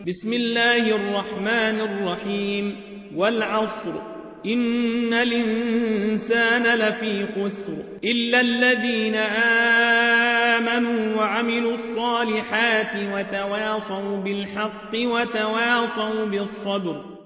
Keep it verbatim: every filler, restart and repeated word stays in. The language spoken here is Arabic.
بسم الله الرحمن الرحيم والعصر إن الإنسان لفي خسر إلا الذين آمنوا وعملوا الصالحات وتواصوا بالحق وتواصوا بالصبر